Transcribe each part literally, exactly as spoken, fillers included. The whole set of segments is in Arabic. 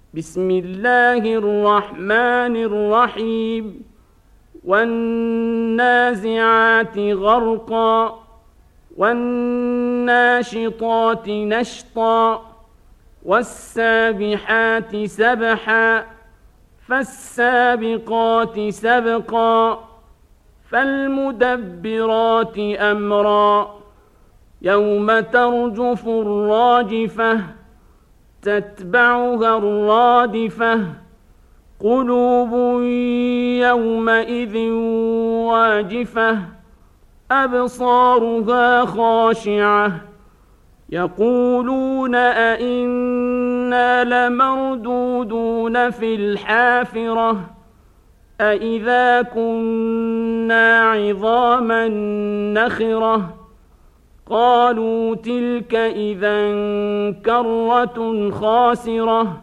بسم الله الرحمن الرحيم والنازعات غرقا والناشطات نشطا والسابحات سبحا فالسابقات سبقا فالمدبرات أمرا يوم ترجف الراجفة تتبعها الرادفة قلوب يومئذ واجفة أبصارها خاشعة يقولون أئنا لمردودون في الحافرة أئذا كنا عظاما نخرة قالوا تلك إذا كرة خاسرة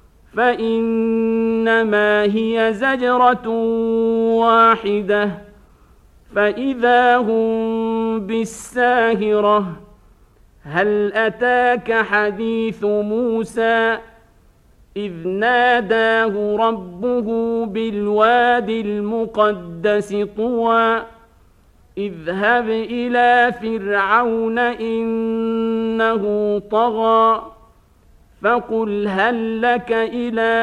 فإنما هي زجرة واحدة فإذا هم بالساهرة هل أتاك حديث موسى إذ ناداه ربه بالواد المقدس طوى اذهب إلى فرعون إنه طغى فقل هل لك إلى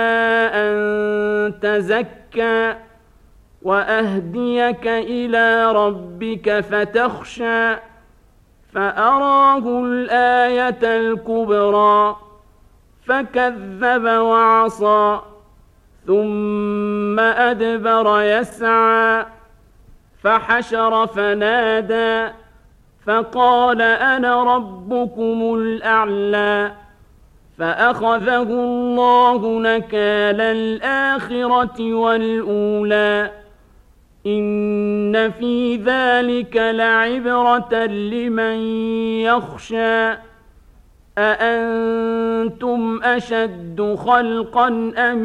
أن تزكى وأهديك إلى ربك فتخشى فأراه الآية الكبرى فكذب وعصى ثم أدبر يسعى فحشر فنادى فقال أنا ربكم الأعلى فأخذه الله نكال الآخرة والأولى إن في ذلك لعبرة لمن يخشى أأنتم أشد خلقا أم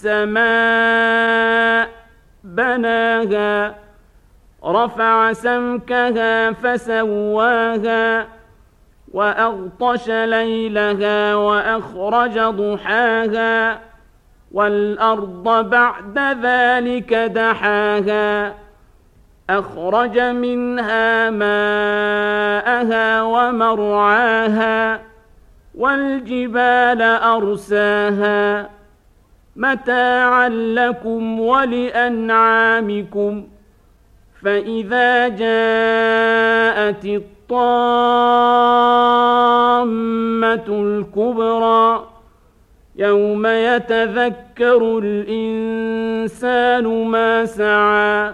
السماء بناها رفع سمكها فسواها وأغطش ليلها وأخرج ضحاها والأرض بعد ذلك دحاها أخرج منها ماءها ومرعاها والجبال أرساها متاعا لكم ولأنعامكم فإذا جاءت الطامة الكبرى يوم يتذكر الإنسان ما سعى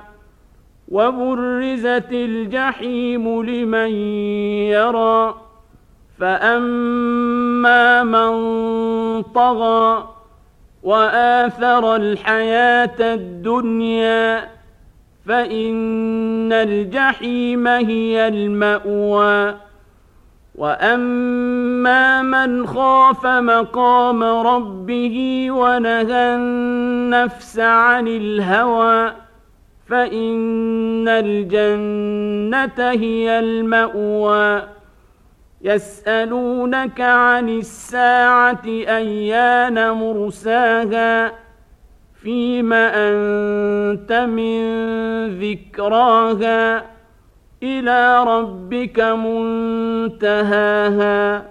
وبرزت الجحيم لمن يرى فأما من طغى وآثر الحياة الدنيا فإن الجحيم هي المأوى وأما من خاف مقام ربه ونهى النفس عن الهوى فإن الجنة هي المأوى يسألونك عن الساعة أيان مرساها فيم أنت من ذكراها إلى ربك منتهاها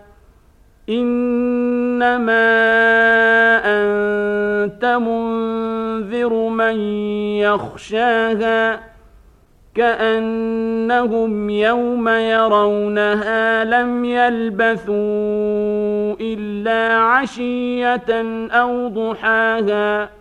إنما أنت منذر من يخشاها كأنهم يوم يرونها لم يلبثوا إلا عشية أو ضحاها